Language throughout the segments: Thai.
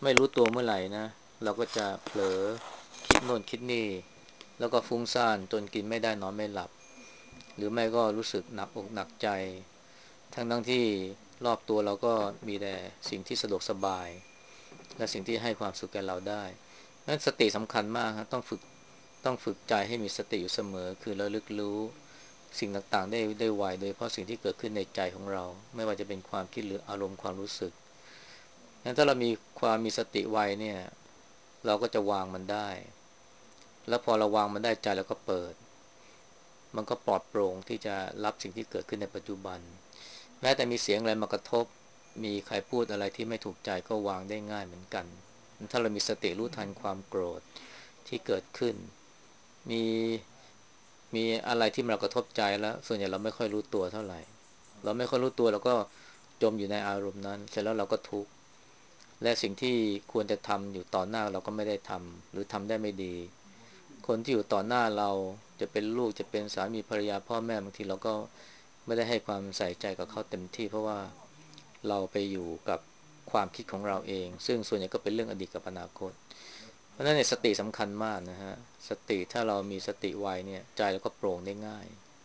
ไม่รู้ตัวเมื่อไหร่นะเราก็จะเผลอคิดโน่นคิดนี่แล้วก็ฟุ้งซ่านจนกินไม่ได้นอนไม่หลับหรือไม่ก็รู้สึกหนักอกหนักใจทั้งที่รอบตัวเราก็มีแต่สิ่งที่สะดวกสบายและสิ่งที่ให้ความสุขแก่เราได้นั้นสติสำคัญมากครับต้องฝึกใจให้มีสติอยู่เสมอคือระลึกรู้สิ่งต่างๆได้ไวโดยเฉพาะสิ่งที่เกิดขึ้นในใจของเราไม่ว่าจะเป็นความคิดหรืออารมณ์ความรู้สึกงั้นถ้าเรามีสติไวเนี่ยเราก็จะวางมันได้แล้วพอเราวางมันได้ใจเราก็เปิดมันก็ปลอดโปร่งที่จะรับสิ่งที่เกิดขึ้นในปัจจุบันแม้แต่มีเสียงอะไรมากระทบมีใครพูดอะไรที่ไม่ถูกใจก็วางได้ง่ายเหมือนกันถ้าเรามีสติรู้ทันความโกรธที่เกิดขึ้นมีมีอะไรที่มันกระทบใจแล้วส่วนใหญ่เราไม่ค่อยรู้ตัวเท่าไหร่เราไม่ค่อยรู้ตัวเราก็จมอยู่ในอารมณ์นั้นเสร็จแล้วเราก็ทุกข์ และสิ่งที่ควรจะทำอยู่ต่อหน้าเราก็ไม่ได้ทำหรือทำได้ไม่ดีคนที่อยู่ต่อหน้าเราจะเป็นลูกจะเป็นสามีภรรยาพ่อแม่บางทีเราก็ไม่ได้ให้ความใส่ใจกับเขาเต็มที่เพราะว่าเราไปอยู่กับความคิดของเราเองซึ่งส่วนใหญ่ก็เป็นเรื่องอดีตกับอนาคตเพราะฉะนั้นเนี่ยสติสำคัญมากนะฮะสติถ้าเรามีสติไวเนี่ยใจเราก็โปร่งได้ง่าย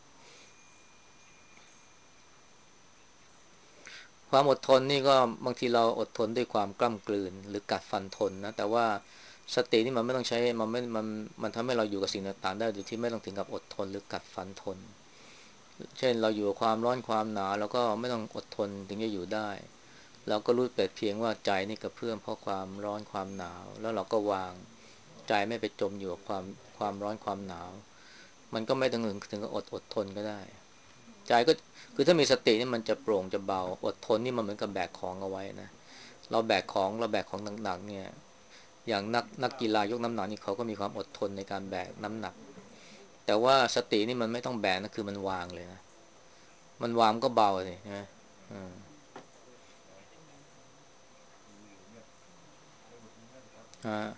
ความอดทนนี่ก็บางทีเราอดทนด้วยความกล้ำกลืนหรือกัดฟันทนนะแต่ว่าสตินี่มันไม่ต้องใช้มันทำให้เราอยู่กับสิ่งต่างๆได้โดยที่ไม่ต้องถึงกับอดทนหรือกัดฟันทนเช่นเราอยู่กับความร้อนความหนาวแล้วก็ไม่ต้องอดทนถึงจะอยู่ได้เราก็รู้แต่เพียงว่าใจนี่กระเพื่อมเพราะความร้อนความหนาวแล้วเราก็วางใจไม่ไปจมอยู่กับความร้อนความหนาวมันก็ไม่ถึงกับอดทนก็ได้ ใจก็คือถ้ามีสตินี่มันจะโปร่งจะเบาอดทนนี่มันเหมือนกับแบกของเอาไว้นะเราแบกของหนักๆเนี่ยอย่างนักกีฬายกน้ำหนักนี่เขาก็มีความอดทนในการแบกน้ำหนักแต่ว่าสตินี่มันไม่ต้องแบกนะคือมันวางเลยนะมันวางก็เบาเลยใช่ไหมอืมอ่า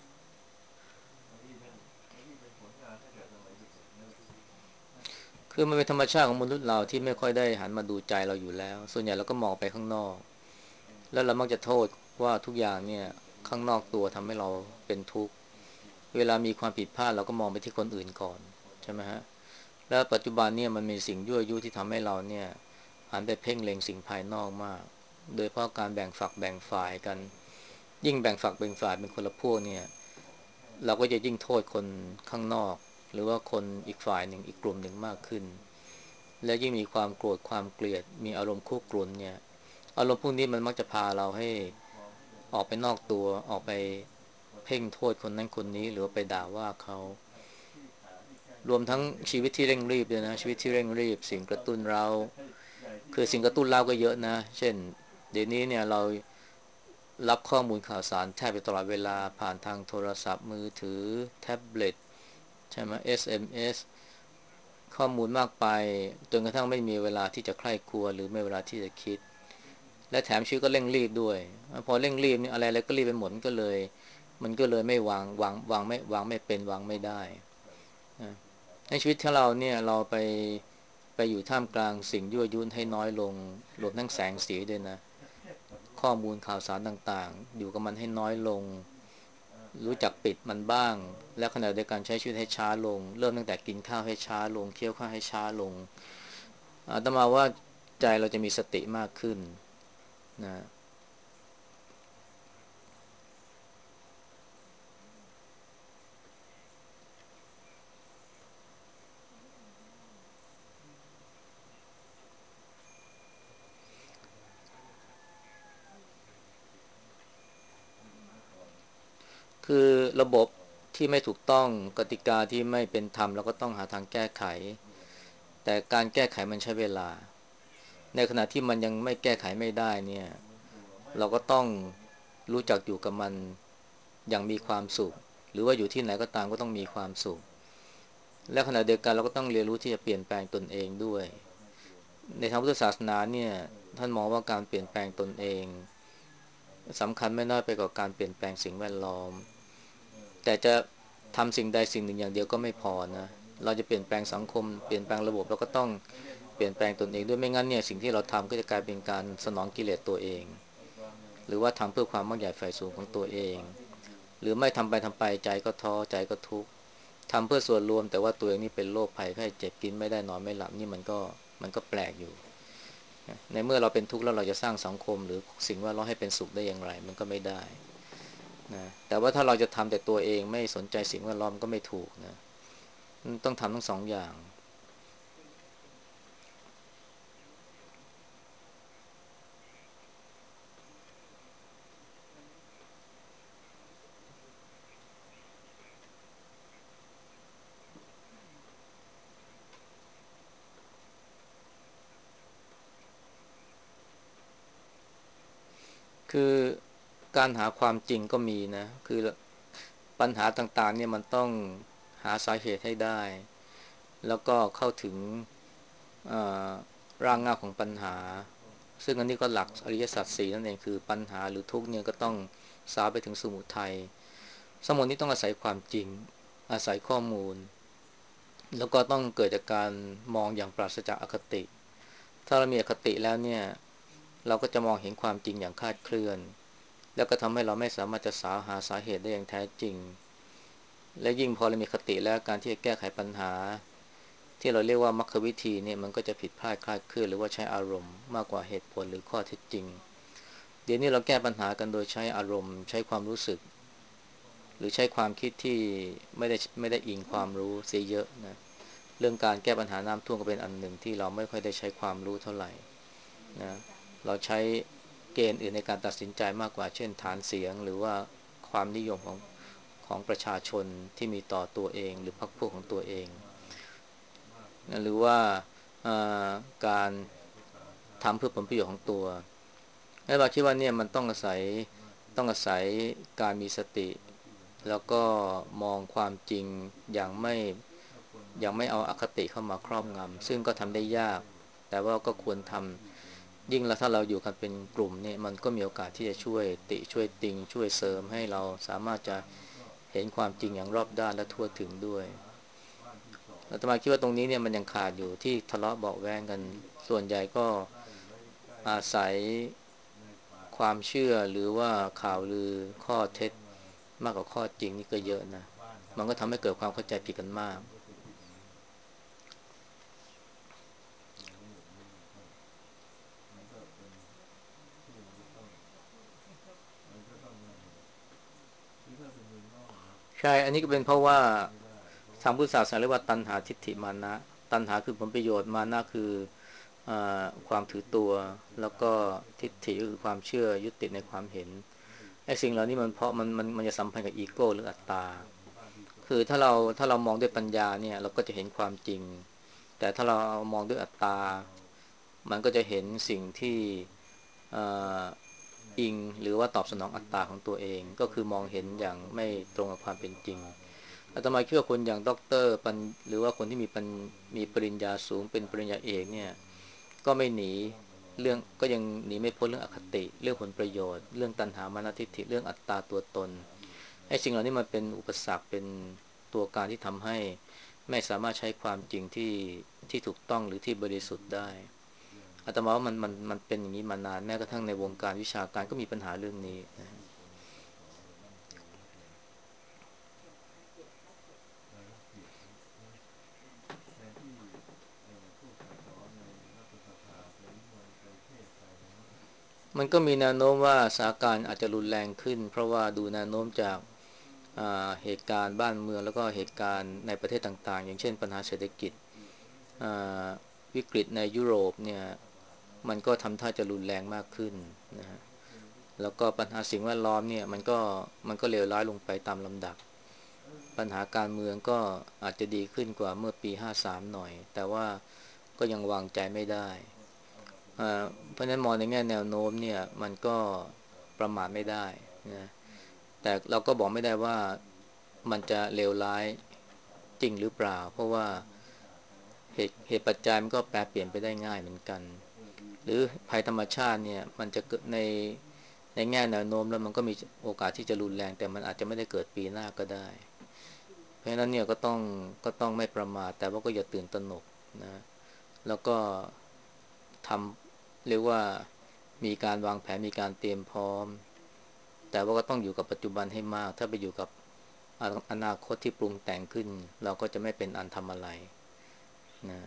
คือมันเป็นธรรมชาติของมนุษย์เราที่ไม่ค่อยได้หันมาดูใจเราอยู่แล้วส่วนใหญ่เราก็มองไปข้างนอกแล้วเรามักจะโทษว่าทุกอย่างเนี่ยข้างนอกตัวทำให้เราเป็นทุกข์ เวลามีความผิดพลาดเราก็มองไปที่คนอื่นก่อนใช่ไหมฮะแล้วปัจจุบันเนี่ยมันมีสิ่งยั่วยุที่ทำให้เราเนี่ยหันไปเพ่งเล็งสิ่งภายนอกมากโดยเพราะการแบ่งฝักแบ่งฝ่ายกันยิ่งแบ่งฝักแบ่งฝ่ายเป็นคนละพวกเนี่ยเราก็จะยิ่งโทษคนข้างนอกหรือว่าคนอีกฝ่ายหนึ่งอีกกลุ่มหนึ่งมากขึ้นและยิ่งมีความโกรธความเกลียดมีอารมณ์คุกรุ่นเนี่ยอารมณ์พวกนี้มันมักจะพาเราให้ออกไปนอกตัวออกไปเพ่งโทษคนนั้นคนนี้หรือไปด่าว่าเขารวมทั้งชีวิตที่เร่งรีบด้วยนะชีวิตที่เร่งรีบสิ่งกระตุ้นเราคือสิ่งกระตุ้นเราก็เยอะนะเช่นเดี๋ยวนี้เนี่ยเรารับข้อมูลข่าวสารแทบจะตลอดเวลาผ่านทางโทรศัพท์มือถือแท็บเล็ตใช่ไหม SMS ข้อมูลมากไปจนกระทั่งไม่มีเวลาที่จะใคร่ครวญหรือไม่เวลาที่จะคิดและแถมชีวิตก็เร่งรีบด้วยพอเร่งรีบนี่อะไรก็รีบไปหมดมันก็เลยไม่วางไม่เป็นวางไม่ได้นะในชีวิตของเราเนี่ยเราไปอยู่ท่ามกลางสิ่งยั่วยุให้น้อยลงรวมทั้งแสงสีด้วยนะข้อมูลข่าวสารต่างๆอยู่กับมันให้น้อยลงรู้จักปิดมันบ้างและขณะเดียวกันใช้ชีวิตให้ช้าลงเริ่มตั้งแต่กินข้าวให้ช้าลงเคี้ยวข้าวให้ช้าลงอาตมาว่าใจเราจะมีสติมากขึ้นนะคือระบบที่ไม่ถูกต้องกติกาที่ไม่เป็นธรรมเราก็ต้องหาทางแก้ไขแต่การแก้ไขมันใช้เวลาในขณะที่มันยังไม่แก้ไขไม่ได้เนี่ย เราก็ต้องรู้จักอยู่กับมันอย่างมีความสุขหรือว่าอยู่ที่ไหนก็ตามก็ต้องมีความสุขและขณะเดียวกันเราก็ต้องเรียนรู้ที่จะเปลี่ยนแปลงตนเองด้วยในทางพุทธศาสนาเนี่ยท่านมองว่าการเปลี่ยนแปลงตนเองสำคัญไม่น้อยไปกว่าการเปลี่ยนแปลงสิ่งแวดล้อมแต่จะทำสิ่งใดสิ่งหนึ่งอย่างเดียวก็ไม่พอนะเราจะเปลี่ยนแปลงสังคมเปลี่ยนแปลงระบบเราก็ต้องเปลี่ยนแปลงตนเองด้วยไม่งั้นเนี่ยสิ่งที่เราทำก็จะกลายเป็นการสนองกิเลสตัวเองหรือว่าทำเพื่อความมั่งใหญ่ใฝ่สูงของตัวเองหรือไม่ทำไปใจก็ท้อใจก็ทุกข์ทำเพื่อส่วนรวมแต่ว่าตัวเองนี่เป็นโรคภัยไข้เจ็บกินไม่ได้นอนไม่หลับนี่มันก็แปลกอยู่ในเมื่อเราเป็นทุกข์แล้วเราจะสร้างสังคมหรือสิ่งแวดล้อมให้เป็นสุขได้อย่างไรมันก็ไม่ได้นะแต่ว่าถ้าเราจะทำแต่ตัวเองไม่สนใจสิ่งแวดล้อมก็ไม่ถูกนะต้องทำทั้งสองอย่างคือการหาความจริงก็มีนะคือปัญหาต่างๆเนี่ยมันต้องหาสาเหตุให้ได้แล้วก็เข้าถึงเอ่อรากเหง้าของปัญหาซึ่งอันนี้ก็หลักอริยสัจสี่นั่นเองคือปัญหาหรือทุกข์เนี่ยก็ต้องสาวไปถึงสมุทัยสมุทัยนี้ต้องอาศัยความจริงอาศัยข้อมูลแล้วก็ต้องเกิดจากการมองอย่างปราศจากอคติถ้าเรามีอคติแล้วเนี่ยเราก็จะมองเห็นความจริงอย่างคลาดเคลื่อนแล้วก็ทำให้เราไม่สามารถจะหาสาเหตุได้อย่างแท้จริงและยิ่งพอเรามีคติแล้วการที่จะแก้ไขปัญหาที่เราเรียกว่ามรรควิธีเนี่ยมันก็จะผิดพลาดคลาดเคลื่อนหรือว่าใช้อารมณ์มากกว่าเหตุผลหรือข้อเท็จจริงเดี๋ยวนี้เราแก้ปัญหากันโดยใช้อารมณ์ใช้ความรู้สึกหรือใช้ความคิดที่ไม่ได้อิงความรู้เสียเยอะนะเรื่องการแก้ปัญหาน้ำท่วมก็เป็นอันหนึ่งที่เราไม่ค่อยได้ใช้ความรู้เท่าไหร่นะเราใช้เกณฑ์อื่นในการตัดสินใจมากกว่าเช่นฐานเสียงหรือว่าความนิยมของประชาชนที่มีต่อตัวเองหรือพรรคพวกของตัวเองนะหรือว่าการทำเพื่อผลประโยชน์ของตัวและเราคิดว่าเนี่ยมันต้องอาศัยการมีสติแล้วก็มองความจริงอย่างไม่ยังไม่เอาอคติเข้ามาครอบงำซึ่งก็ทำได้ยากแต่ว่าก็ควรทำยิ่งแล้วถ้าเราอยู่กันเป็นกลุ่มเนี่ยมันก็มีโอกาสที่จะช่วยติช่วยติงช่วยเสริมให้เราสามารถจะเห็นความจริงอย่างรอบด้านและทั่วถึงด้วยอาตมาคิดว่าตรงนี้เนี่ยมันยังขาดอยู่ที่ทะเลาะเบาะแว้งกันส่วนใหญ่ก็อาศัยความเชื่อหรือว่าข่าวลือข้อเท็จมากกว่าข้อจริงนี่ก็เยอะนะมันก็ทำให้เกิดความเข้าใจผิดกันมากใช่อันนี้ก็เป็นเพราะว่าทางพุทธศาสนาเรียกว่าตัณหาทิฏฐิมานะตัณหาคือผลประโยชน์มานะคือความถือตัวแล้วก็ทิฏฐิก็คือความเชื่อยึดติดในความเห็นไอ้สิ่งเหล่านี้มันเพราะมันจะสัมพันธ์กับอีโก้หรืออัตตาคือถ้าเรามองด้วยปัญญาเนี่ยเราก็จะเห็นความจริงแต่ถ้าเรามองด้วยอัตตามันก็จะเห็นสิ่งที่เอ่ออิงหรือว่าตอบสนองอัตตาของตัวเองก็คือมองเห็นอย่างไม่ตรงกับความเป็นจริงอาตมาคิดว่าคนอย่างด็อกเตอร์ปัญหรือว่าคนที่มีปริญญาสูงเป็นปริญญาเอกเนี่ยก็ไม่หนีเรื่องก็ยังหนีไม่พ้นเรื่องอคติเรื่องผลประโยชน์เรื่องตัณหามานะทิฏฐิเรื่องอัตตาตัวตนไอ้สิ่งเหล่านี้มันเป็นอุปสรรคเป็นตัวการที่ทำให้ไม่สามารถใช้ความจริงที่ถูกต้องหรือที่บริสุทธิ์ได้อาตมาว่ามันเป็นอย่างนี้มานานแม้กระทั่งในวงการวิชาการก็มีปัญหาเรื่องนี้นะมันก็มีแนวโน้มว่าสถานการณ์อาจจะรุนแรงขึ้นเพราะว่าดูแนวโน้มจากเหตุการณ์บ้านเมืองแล้วก็เหตุการณ์ในประเทศต่างๆอย่างเช่นปัญหาเศรษฐกิจอ่าวิกฤตในยุโรปเนี่ยมันก็ทำท่าจะรุนแรงมากขึ้นนะฮะแล้วก็ปัญหาสิ่งแวดล้อมเนี่ยมันก็เลวร้ายลงไปตามลำดับปัญหาการเมืองก็อาจจะดีขึ้นกว่าเมื่อปี53หน่อยแต่ว่าก็ยังวางใจไม่ได้เพราะฉะนั้นมองในแง่แนวโน้มเนี่ยมันก็ประมาทไม่ได้นะแต่เราก็บอกไม่ได้ว่ามันจะเลวร้ายจริงหรือเปล่าเพราะว่าเหตุปัจจัยมันก็แปรเปลี่ยนไปได้ง่ายเหมือนกันหรือภัยธรรมชาติเนี่ยมันจะเกิดในแง่แนวโน้มแล้วมันก็มีโอกาสที่จะรุนแรงแต่มันอาจจะไม่ได้เกิดปีหน้าก็ได้เพราะฉะนั้นเนี่ยก็ต้องไม่ประมาทแต่ว่าก็อย่าตื่นตระหนกนะแล้วก็ทำเรียกว่ามีการวางแผนมีการเตรียมพร้อมแต่ว่าก็ต้องอยู่กับปัจจุบันให้มากถ้าไปอยู่กับอนาคตที่ปรุงแต่งขึ้นเราก็จะไม่เป็นอันทำอะไรนะ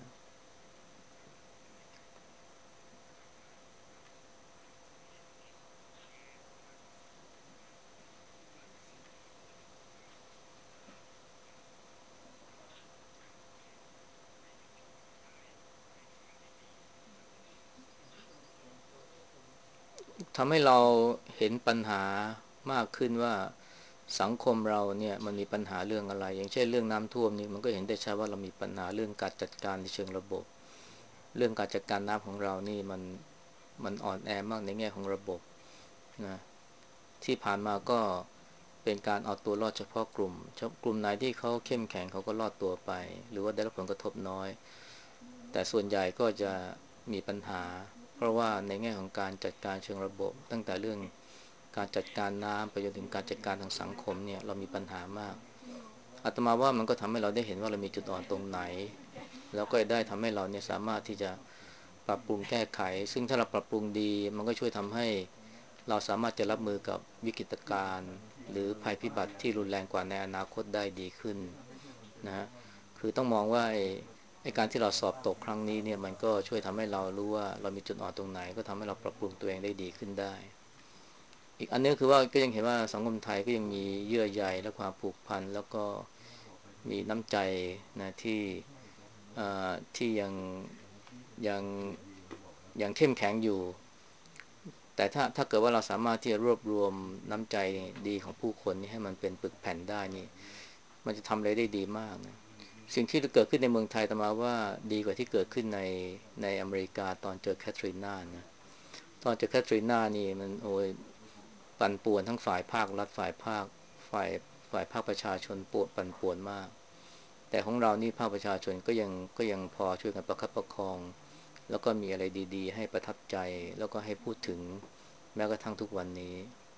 ทำให้เราเห็นปัญหามากขึ้นว่าสังคมเราเนี่ยมันมีปัญหาเรื่องอะไรอย่างเช่นเรื่องน้ำท่วมนี่มันก็เห็นได้ชัดว่าเรามีปัญหาเรื่องการจัดการในเชิงระบบเรื่องการจัดการน้ำของเรานี่มันอ่อนแอมากในแง่ของระบบนะที่ผ่านมาก็เป็นการเอาตัวรอดเฉพาะกลุ่มไหนที่เขาเข้มแข็งเขาก็รอดตัวไปหรือว่าได้รับผลกระทบน้อยแต่ส่วนใหญ่ก็จะมีปัญหาเพราะว่าในแง่ของการจัดการเชิงระบบตั้งแต่เรื่องการจัดการน้ำไปจนถึงการจัดการทางสังคมเนี่ยเรามีปัญหามากอาตมาว่ามันก็ทำให้เราได้เห็นว่าเรามีจุดอ่อนตรงไหนแล้วก็ได้ทำให้เราเนี่ยสามารถที่จะปรับปรุงแก้ไขซึ่งถ้าเราปรับปรุงดีมันก็ช่วยทำให้เราสามารถจะรับมือกับวิกฤตการณ์หรือภัยพิบัติที่รุนแรงกว่าในอนาคตได้ดีขึ้นนะฮะคือต้องมองว่าไอ้การที่เราสอบตกครั้งนี้เนี่ยมันก็ช่วยทำให้เรารู้ว่าเรามีจุดอ่อนตรงไหนก็ทำให้เราปรับปรุงตัวเองได้ดีขึ้นได้อีกอันนึงคือว่าก็ยังเห็นว่าสังคมไทยก็ยังมีเยื่อใยและความผูกพันแล้วก็มีน้ำใจนะที่ยังยังเข้มแข็งอยู่แต่ถ้าเกิดว่าเราสามารถที่จะรวบรวมน้ำใจดีของผู้คนนี้ให้มันเป็นปึกแผ่นได้นี่มันจะทำอะไรได้ดีมากนะสิ่งที่เกิดขึ้นในเมืองไทยแต่มาว่าดีกว่าที่เกิดขึ้นในอเมริกาตอนเจอแคทรีนานะตอนเจอแคทรีนานี่มันโอ้ยปั่นป่วนทั้งฝ่ายภาครัฐฝ่ายฝ่ายภาคประชาชนปวดปั่นป่วนมากแต่ของเรานี่ภาคประชาชนก็ยังพอช่วยกันประคับประคองแล้วก็มีอะไรดีๆให้ประทับใจแล้วก็ให้พูดถึงแม้กระทั่งทุกวันนี้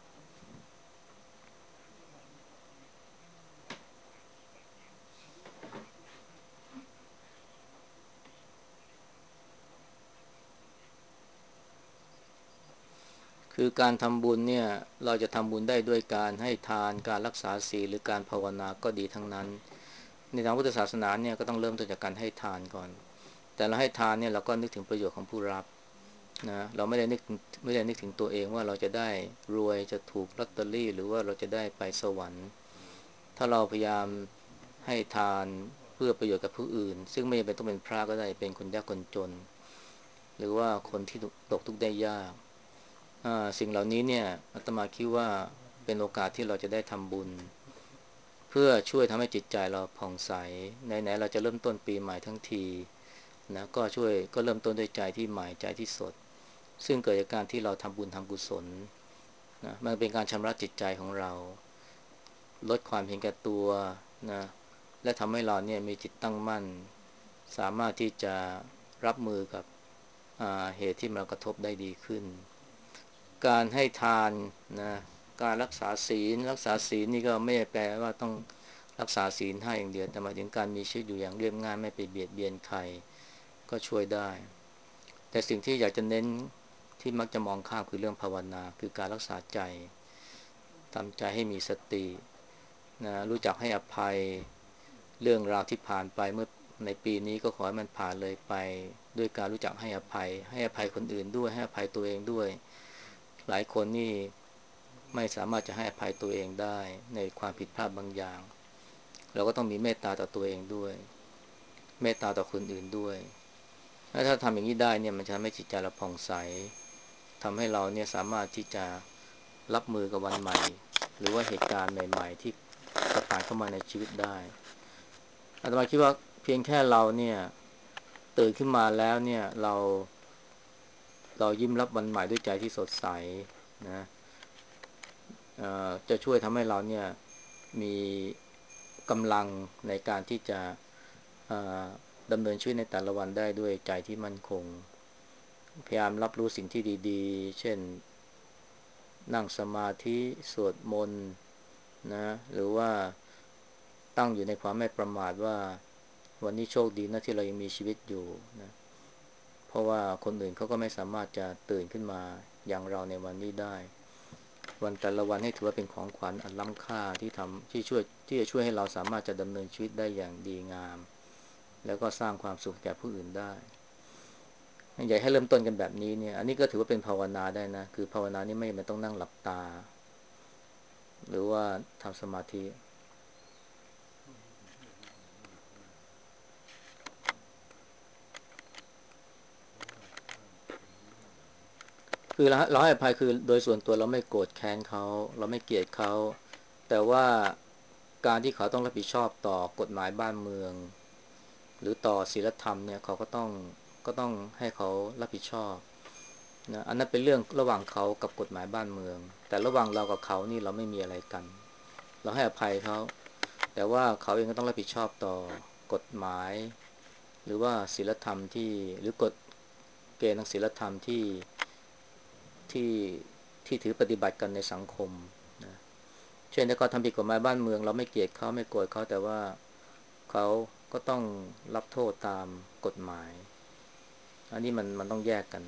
คือการทำบุญเนี่ยเราจะทำบุญได้ด้วยการให้ทานการรักษาศีลหรือการภาวนาก็ดีทั้งนั้นในทางพุทธศาสนาเนี่ยก็ต้องเริ่มต้นจากการให้ทานก่อนแต่เราให้ทานเนี่ยเราก็นึกถึงประโยชน์ของผู้รับนะเราไม่ได้นึกถึงตัวเองว่าเราจะได้รวยจะถูกลอตเตอรี่หรือว่าเราจะได้ไปสวรรค์ถ้าเราพยายามให้ทานเพื่อประโยชน์กับผู้อื่นซึ่งไม่จำเป็นต้องเป็นพระก็ได้เป็นคนยากคนจนหรือว่าคนที่ตกทุกข์ได้ยากสิ่งเหล่านี้เนี่ยอาตมาคิดว่าเป็นโอกาสที่เราจะได้ทำบุญเพื่อช่วยทำให้จิตใจเราผ่องใสไหนๆเราจะเริ่มต้นปีใหม่ทั้งทีนะก็เริ่มต้นด้วยใจที่ใหม่ใจที่สดซึ่งเกิดจากการที่เราทำบุญทำกุศลนะมันเป็นการชำระจิตใจของเราลดความเห็นแก่ตัวนะและทำให้เราเนี่ยมีจิตตั้งมั่นสามารถที่จะรับมือกับเหตุที่มากระทบได้ดีขึ้น การให้ทานนะการรักษาศีลนี่ก็ไม่ได้แปลว่าต้องรักษาศีลห้าอย่างเดียวแต่หมายถึงการมีชีวิตอยู่อย่างเรียบง่ายไม่ไปเบียดเบียนใครก็ช่วยได้แต่สิ่งที่อยากจะเน้นที่มักจะมองข้ามคือเรื่องภาวนาคือการรักษาใจทำใจให้มีสตินะรู้จักให้อภัยเรื่องราวที่ผ่านไปเมื่อในปีนี้ก็ขอให้มันผ่านเลยไปด้วยการรู้จักให้อภัยคนอื่นด้วยให้อภัยตัวเองด้วย หลายคนนี่ไม่สามารถจะให้อภัยตัวเองได้ในความผิดพลาดบางอย่างเราก็ต้องมีเมตตาต่อตัวเองด้วยเมตตาต่อคนอื่นด้วยถ้าทำอย่างนี้ได้เนี่ยมันจะทำให้จิตใจเราผ่องใสทำให้เราเนี่ยสามารถที่จะรับมือกับวันใหม่หรือว่าเหตุการณ์ใหม่ๆที่จะผ่านเข้ามาในชีวิตได้อาตมาคิดว่าเพียงแค่เราเนี่ยตื่นขึ้นมาแล้วเนี่ยเรายิ้มรับวันใหม่ด้วยใจที่สดใสนะ จะช่วยทำให้เราเนี่ยมีกำลังในการที่จะเอ่อดำเนินชีวิตในแต่ละวันได้ด้วยใจที่มั่นคงพยายามรับรู้สิ่งที่ดีๆเช่นนั่งสมาธิสวดมนต์นะหรือว่าตั้งอยู่ในความไม่ประมาทว่าวันนี้โชคดีนะที่เรายังมีชีวิตอยู่นะเพราะว่าคนอื่นเขาก็ไม่สามารถจะตื่นขึ้นมาอย่างเราในวันนี้ได้วันแต่ละวันให้ถือว่าเป็นของขวัญอันล้ำค่าที่ทำที่จะช่วยให้เราสามารถจะดำเนินชีวิตได้อย่างดีงามแล้วก็สร้างความสุขแก่ผู้อื่นได้อยากให้เริ่มต้นกันแบบนี้เนี่ยอันนี้ก็ถือว่าเป็นภาวนาได้นะคือภาวนานี่ไม่ต้องนั่งหลับตาหรือว่าทำสมาธิคือเราให้อภัยคือโดยส่วนตัวเราไม่โกรธแค้นเขาเราไม่เกลียดเขาแต่ว่าการที่เขาต้องรับผิดชอบต่อกฎหมายบ้านเมืองหรือต่อศีลธรรมเนี่ยเขาก็ต้องให้เขารับผิดชอบนะอันนั้นเป็นเรื่องระหว่างเขากับกฎหมายบ้านเมืองแต่ระหว่างเรากับเขานี่เราไม่มีอะไรกันเราให้อภัยเขาแต่ว่าเขาเองก็ต้องรับผิดชอบต่อกฎหมายหรือว่าศีลธรรมที่หรือกฎเกณฑ์ทางศีลธรรมที่ที่ถือปฏิบัติกันในสังคมนะเช่นถ้าเขาทำผิดกฎหมายบ้านเมืองเราไม่เกลียดเขาไม่โกรธเขาแต่ว่าเขาก็ต้องรับโทษตามกฎหมายอันนี้มันต้องแยกกัน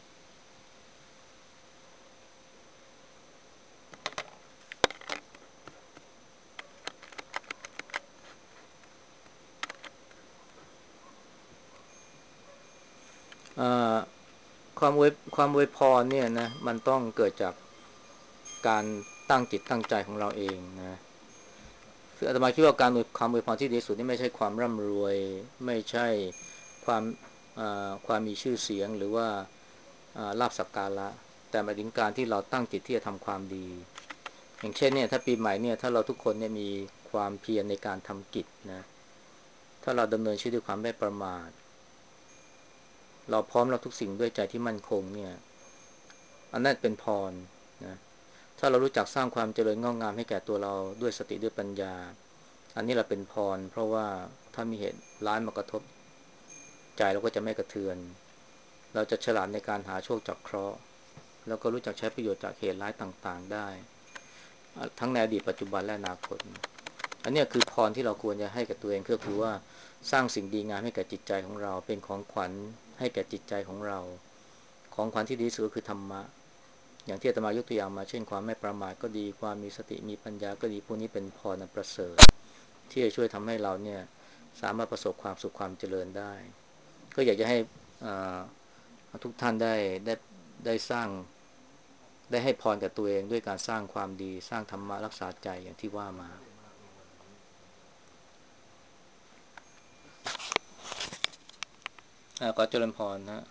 อ่าความอวยพรเนี่ยนะมันต้องเกิดจากการตั้งจิตตั้งใจของเราเองนะคืออาตมาคิดว่าการความอวยพรที่ดีที่สุดนี่ไม่ใช่ความร่ำรวยไม่ใช่ความความมีชื่อเสียงหรือว่าลาภสักการะแต่หมายถึงการที่เราตั้งจิตที่จะทำความดีอย่างเช่นเนี่ยถ้าปีใหม่เนี่ยถ้าเราทุกคนเนี่ยมีความเพียรในการทำกิจนะถ้าเราดำเนินชีวิตด้วยความไม่ประมาทเราพร้อมรับทุกสิ่งด้วยใจที่มั่นคงเนี่ยอันนั้นเป็นพรนะถ้าเรารู้จักสร้างความเจริญงอกงามให้แก่ตัวเราด้วยสติด้วยปัญญาอันนี้เราเป็นพรเพราะว่าถ้ามีเหตุร้ายมากระทบใจเราก็จะไม่กระเทือนเราจะฉลาดในการหาโชคจากเคราะห์แล้วก็รู้จักใช้ประโยชน์จากเหตุร้ายต่างๆได้ทั้งในอดีตปัจจุบันและอนาคตอันนี้คือพรที่เราควรจะให้กับตัวเองก็คือว่าสร้างสิ่งดีงามให้แก่จิตใจของเราเป็นของขวัญให้แก่จิตใจของเราของขวัญที่ดีที่สุดคือธรรมะอย่างที่อาตมายกตัวอย่างมาเช่นความไม่ประมาทก็ดีความมีสติมีปัญญาก็ดีพวกนี้เป็นพรอันประเสริฐที่จะช่วยทำให้เราเนี่ยสามารถประสบความสุขความเจริญได้ก็อยากจะให้ทุกท่านได้สร้างได้ให้พรกับตัวเองด้วยการสร้างความดีสร้างธรรมะรักษาใจอย่างที่ว่ามาขอเจริญพรนะ